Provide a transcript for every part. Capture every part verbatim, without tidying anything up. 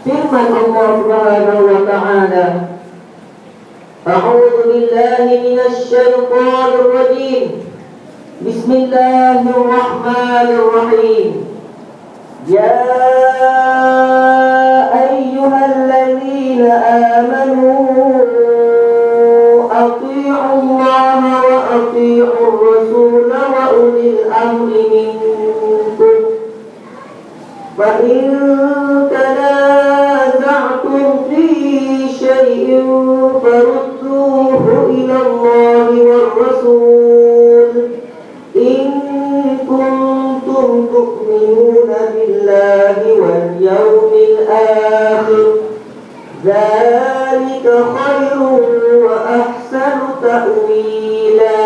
firman Allah Subhanahu wa ta'ala, A'udzu billahi minasy syaithanir rajim. Bismillahirrahmanirrahim. Ya ayyuhalladzina amanu atii'u Allah wa atii'ur rasul wa ulil amri minkum. Fa in tanaza'tum fi syai'in farudduhu ila Allah war rasul in kuntum tu'minuna billahi wal yawmil akhir. Dzalika khairun wa ahsanu ta'wila.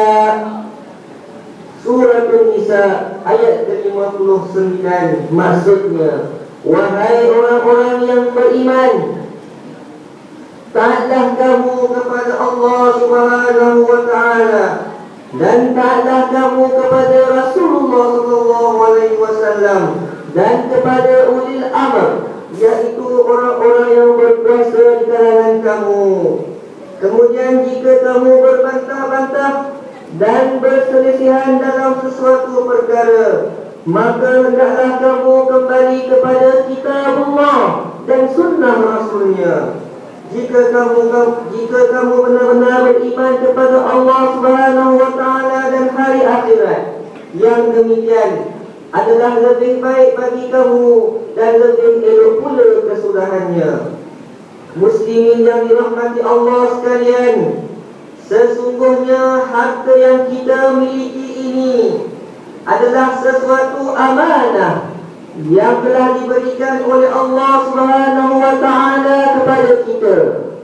Surah An-Nisa ayat ke lima puluh sembilan. Maksudnya, wahai orang-orang yang beriman, taatlah kamu kepada Allah Subhanahu wa ta'ala, dan taatlah kamu kepada Rasulullah sallallahu alaihi wasallam, dan kepada ulil amr, yaitu orang-orang yang berkuasa di kalangan kamu. Kemudian jika kamu berbantah-bantah dan berselisihan dalam sesuatu perkara, maka hendaklah kamu kembali kepada kitabullah dan sunnah Rasulnya. Jika kamu jika kamu benar-benar beriman kepada Allah Subhanahu wa ta'ala dan hari akhirat, yang demikian adalah lebih baik bagi kamu dan lebih elok pula kesudahannya. Muslimin yang dirahmati Allah sekalian, sesungguhnya harta yang kita miliki ini adalah sesuatu amanah yang telah diberikan oleh Allah Subhanahu wa ta'ala kepada kita.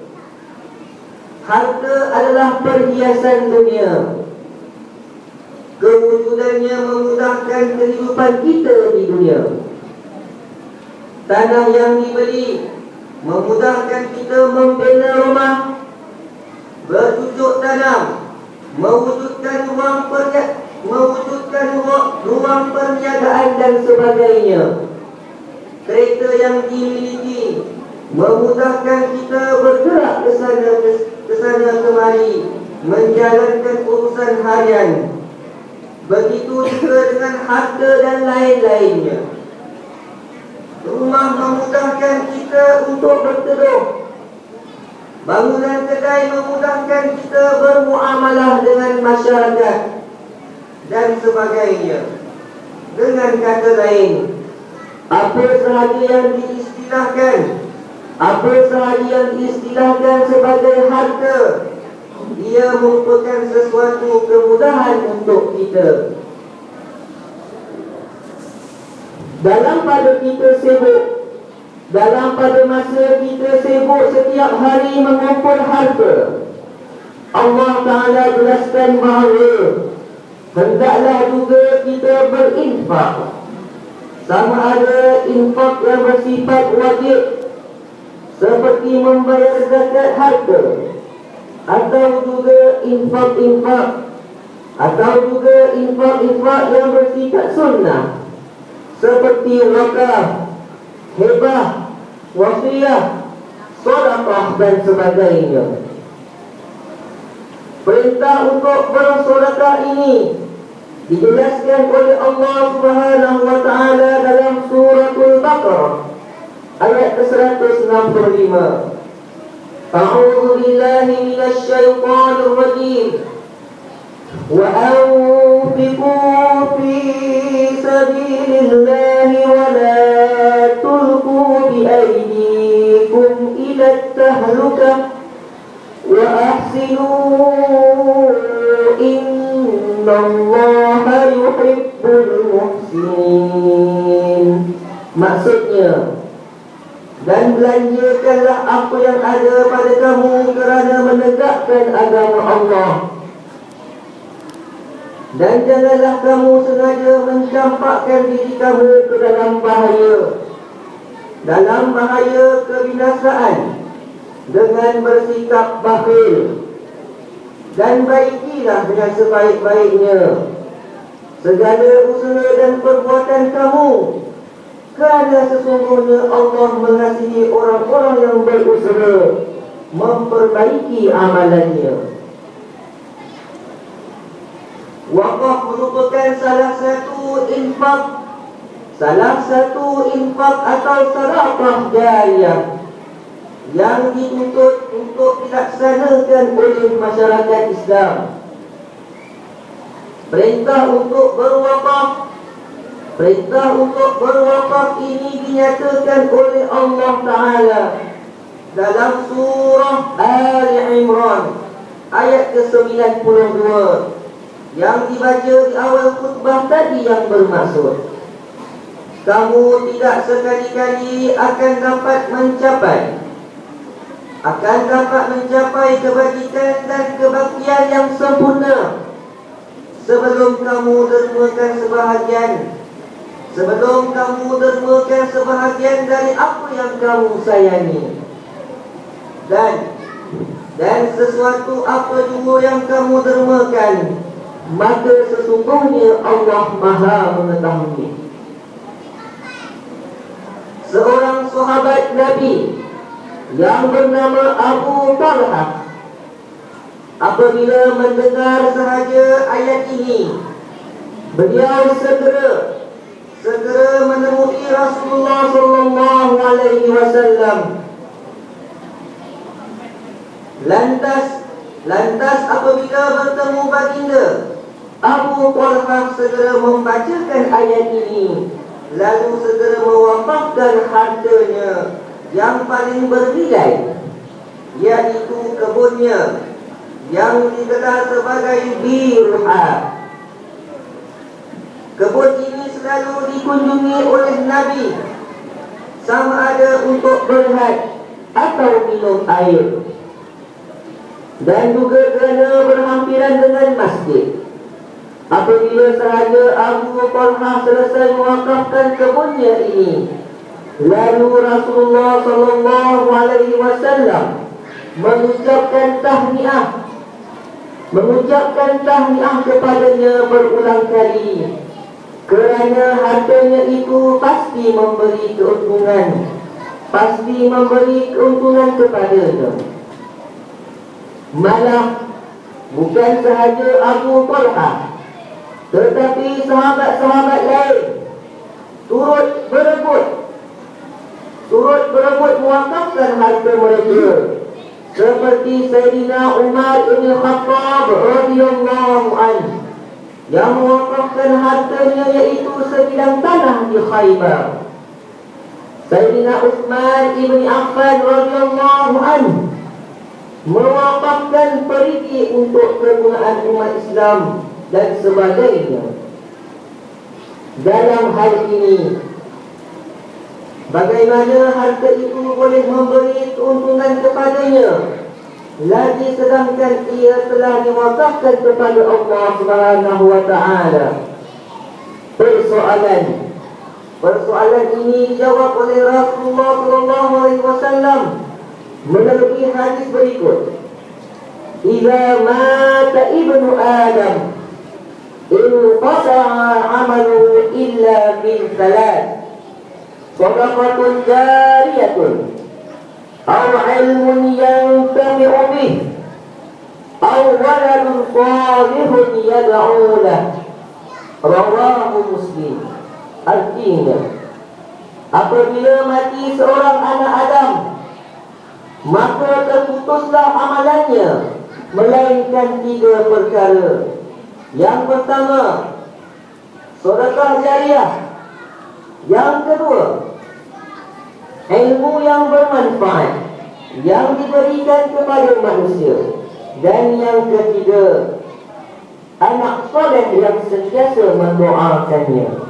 Harta adalah perhiasan dunia. Kewujudannya memudahkan kehidupan kita di dunia. Tanah yang dibeli memudahkan kita membina rumah, bercucuk tanam, mewujudkan ruang perniagaan, mewujudkan ruang perniagaan dan sebagainya. Kereta yang dimiliki memudahkan kita bergerak ke sana ke sana kemari, menjalankan urusan harian. Begitu juga dengan harta dan lain-lainnya. Rumah memudahkan kita untuk berteduh. Bangunan kedai memudahkan kita bermuamalah dengan masyarakat dan sebagainya. Dengan kata lain, apa sahaja yang diistilahkan Apa sahaja yang diistilahkan sebagai harta, ia merupakan sesuatu kemudahan untuk kita. Dalam pada kita sibuk Dalam pada masa kita sibuk setiap hari mengumpul harta, Allah Ta'ala jelaskan bahawa hendaklah juga kita berinfak, sama ada infak yang bersifat wajib seperti membayar zakat harta, atau juga infak-infak Atau juga infak-infak yang bersifat sunnah seperti wakaf, hibah, wasiah, sedekah dan sebagainya. Perintah untuk bersedekah ini dijelaskan oleh Allah Subhanahu wa ta'ala dalam suratul Baqarah ayat ke seratus enam puluh lima. A'udzu billahi minasy syaithanir rajim. Wa anfiqu fi sabilillahi wa la tulqu bi aydikum ila tahlukah wa ahsinu innallaha yuhibbul muhsinin. Maksudnya, dan belanjakanlah apa yang ada pada kamu kerana menegakkan agama Allah, dan janganlah kamu sengaja mencampakkan diri kamu ke dalam bahaya Dalam bahaya kebinasaan dengan bersikap bakhil. Dan baikilah dengan sebaik-baiknya segala usaha dan perbuatan kamu, kerana sesungguhnya Allah mengasihi orang-orang yang berusaha memperbaiki amalannya. Wakaf merupakan salah satu infak, salah satu infak atau sedekah jariyah yang dituntut untuk dilaksanakan oleh masyarakat Islam. Perintah untuk berwakaf Perintah untuk berwakaf ini dinyatakan oleh Allah Ta'ala dalam surah Ali Imran ayat ke sembilan puluh dua yang dibaca di awal khutbah tadi, yang bermaksud kamu tidak sekali-kali akan dapat mencapai akan dapat mencapai kebajikan dan kebaktian yang sempurna sebelum kamu dermakan sebahagian sebelum kamu dermakan sebahagian dari apa yang kamu sayangi, dan dan sesuatu apa jua yang kamu dermakan, maka sesungguhnya Allah Maha mengetahui. Seorang sahabat Nabi yang bernama Abu Talha, apabila mendengar sahaja ayat ini, beliau segera segera menemui Rasulullah sallallahu alaihi wasallam. Lantas lantas apabila bertemu baginda, Abu Talha segera membacakan ayat ini, lalu segera mewakafkan hartanya yang paling bernilai, yaitu kebunnya yang digelar sebagai Birha. Kebun ini selalu dikunjungi oleh Nabi, sama ada untuk berhad atau minum air, dan juga kerana berhampiran dengan masjid. Apabila sahaja Abu Talha selesai mewakafkan kebunnya ini, lalu Rasulullah sallallahu alaihi wasallam mengucapkan tahniah mengucapkan tahniah kepadanya berulang kali, kerana hartanya itu pasti memberi keuntungan pasti memberi keuntungan kepadanya. Malah bukan sahaja Abu Talha, tetapi sahabat-sahabat lain turut berebut turut berebut mewakafkan harta mereka, seperti Sayyidina Umar bin Khattab radhiyallahu anhu yang mewakafkan hartanya iaitu sebidang tanah di Khaybar. Sayyidina Uthman bin Affan radhiyallahu anhu mewakafkan perigi untuk kegunaan umat Islam dan sebagainya. Dalam hal ini, bagaimana harta itu boleh memberi keuntungan kepadanya, lagi sedangkan ia telah diwakafkan kepada Allah Subhanahu wa taala? Persoalan Persoalan ini dijawab oleh Rasulullah sallallahu alaihi wasallam melalui hadis berikut. Idza mata ibnu Adam inqata'a 'amaluhu illa min thalath: shadaqatun jariyatun, aw 'ilmun yantafi'u bih, aw waladun salihun yad'u lahu. Rawahu Muslim. Artinya, apabila mati seorang anak Adam, maka terputuslah amalannya, melainkan tiga perkara. Yang pertama, sedekah jariah. Yang kedua, ilmu yang bermanfaat yang diberikan kepada manusia. Dan yang ketiga, anak soleh yang sentiasa mendoakannya.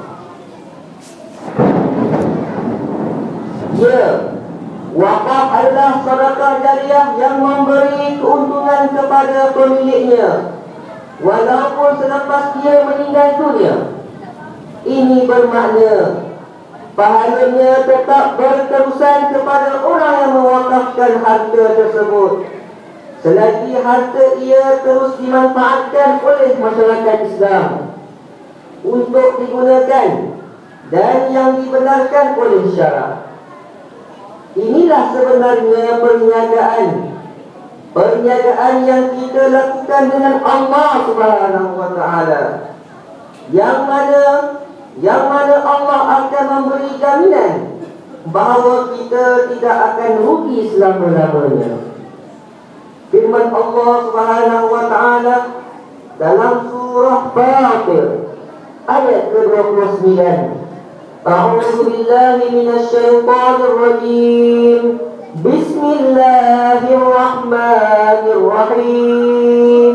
Ya, wakaf adalah sedekah jariah yang memberi keuntungan kepada pemiliknya walaupun selepas dia meninggal dunia. Ini bermakna pahalanya tetap berterusan kepada orang yang mewakafkan harta tersebut, selagi harta ia terus dimanfaatkan oleh masyarakat Islam untuk digunakan dan yang dibenarkan oleh syarak. Inilah sebenarnya perniagaan. Perniagaan yang kita lakukan dengan Allah Subhanahu wa taala. Yang mana yang mana Allah akan memberi jaminan bahawa kita tidak akan rugi selama-lamanya. Firman Allah Subhanahu wa taala dalam surah Fatir ayat ke dua puluh sembilan. A'udzu billahi minasy syaithanir rajim. Bismillahirrahmanirrahim.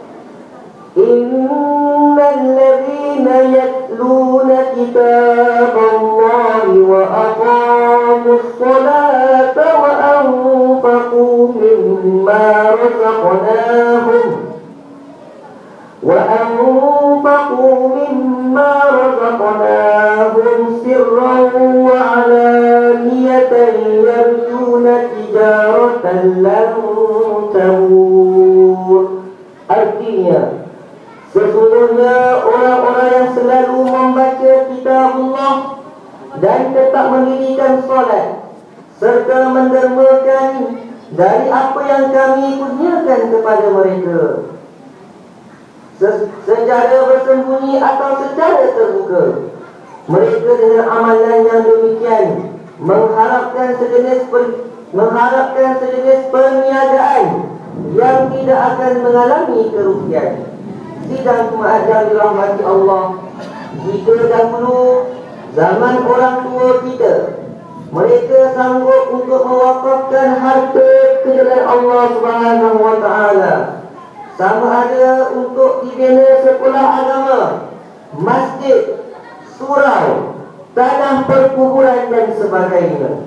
Innal ladzina yatluna kitaballahi wa aqamus salata wa anfaqu mimma razaqnahum وأنفقوا مما رزقناهم سرا وعلانية يرجون تجارة لن تبور. Artinya, sesungguhnya orang-orang yang selalu membaca kitab Allah dan tetap mendirikan solat serta mendermakan dari apa yang kami kurniakan kepada mereka, secara bersembunyi atau secara terbuka, mereka dengan amalan yang demikian mengharapkan sejenis per, mengharapkan sejenis perniagaan yang tidak akan mengalami kerugian. Sidang jemaat yang dirahmati Allah, jika dahulu zaman orang tua kita, mereka sanggup untuk mewakafkan harta ke jalan Allah Subhanahu wa taala, sama ada untuk dibina sekolah agama, masjid, surau, tanah perkuburan dan sebagainya.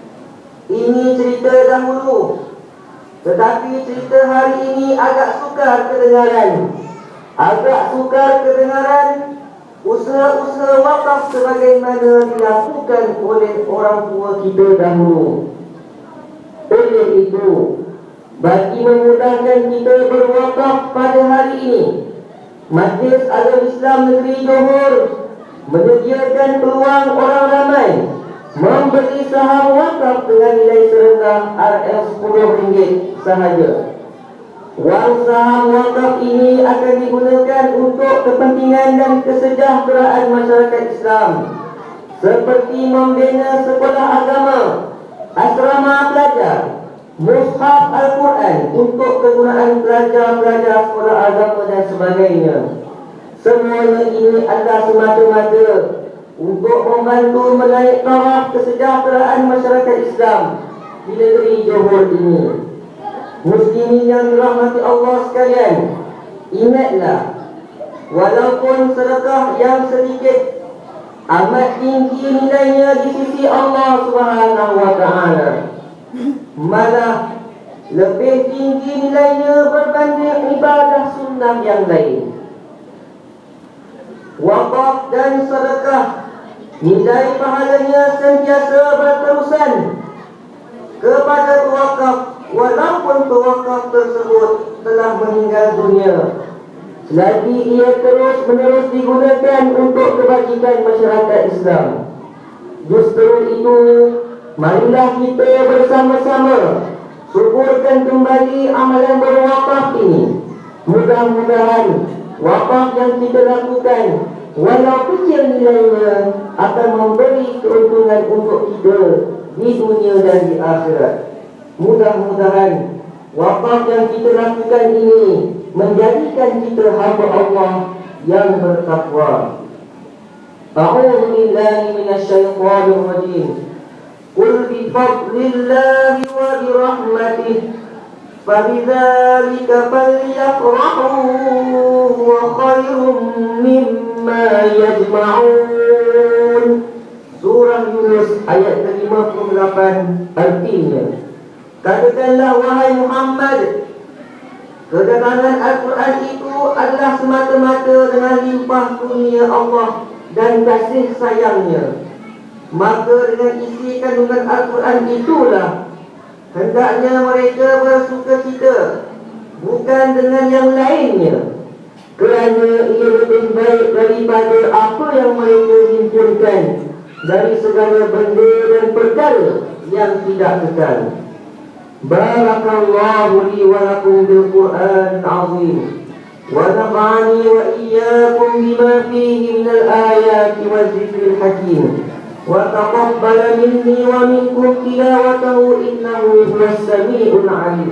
Ini cerita dahulu. Tetapi cerita hari ini agak sukar kedengaran. Agak sukar kedengaran usaha-usaha wakaf sebagaimana dilakukan oleh orang tua kita dahulu. Oleh itu, bagi memudahkan kita berwakaf pada hari ini, Majlis Agama Islam Negeri Johor menyediakan peluang orang ramai membeli saham wakaf dengan nilai serendah R M sepuluh ringgit sahaja. Wang saham wakaf ini akan digunakan untuk kepentingan dan kesejahteraan masyarakat Islam, seperti membina sekolah agama, asrama pelajar, mushaf Al-Quran untuk kegunaan pelajar-pelajar sekolah agama dan sebagainya. Semuanya ini adalah semata-mata untuk membantu menaik taraf kesejahteraan masyarakat Islam di negeri Johor ini. Muslimin yang dirahmati Allah sekalian, ingatlah, walaupun sedekah yang sedikit amat tinggi nilainya di sisi Allah Subhanahu wa taala, malah lebih tinggi nilainya berbanding ibadah sunnah yang lain. Wakaf dan sedekah, nilai pahalanya sentiasa berterusan kepada pewakaf, walaupun pewakaf tersebut telah meninggal dunia, selagi ia terus menerus digunakan untuk kebajikan masyarakat Islam. Justru itu, marilah kita bersama-sama suburkan kembali amalan berwakaf ini. Mudah-mudahan wakaf yang kita lakukan, walau kecil nilainya, akan memberi keuntungan untuk kita di dunia dan di akhirat. Mudah-mudahan wakaf yang kita lakukan ini menjadikan kita hamba Allah yang bertakwa. A'udzu billahi minasy syaithanir rajim. Qul bi fadlillahi wa bi rahmatihi fabidzalika falyafrahu wa khairum mimma yajma'un. Surah Yunus ayat ke lima puluh lapan, artinya, katakanlah wahai Muhammad, kedatangan Al-Quran itu adalah semata-mata dengan limpah kurnia Allah dan kasih sayangnya. Maka dengan isi kandungan Al-Quran itulah hendaknya mereka bersuka cita, bukan dengan yang lainnya. kerana ia lebih baik daripada apa yang mereka himpunkan dari segala benda dan perkara yang tidak kekal. Barakallahu li wa lakum bil Qur'an al-azim wa nafa'ani wa iyyakum bima fihi min al-ayati wa dhikril hakim wa taqabbala minni wa minkum tilawatahu innahu huwas sami'ul 'alim.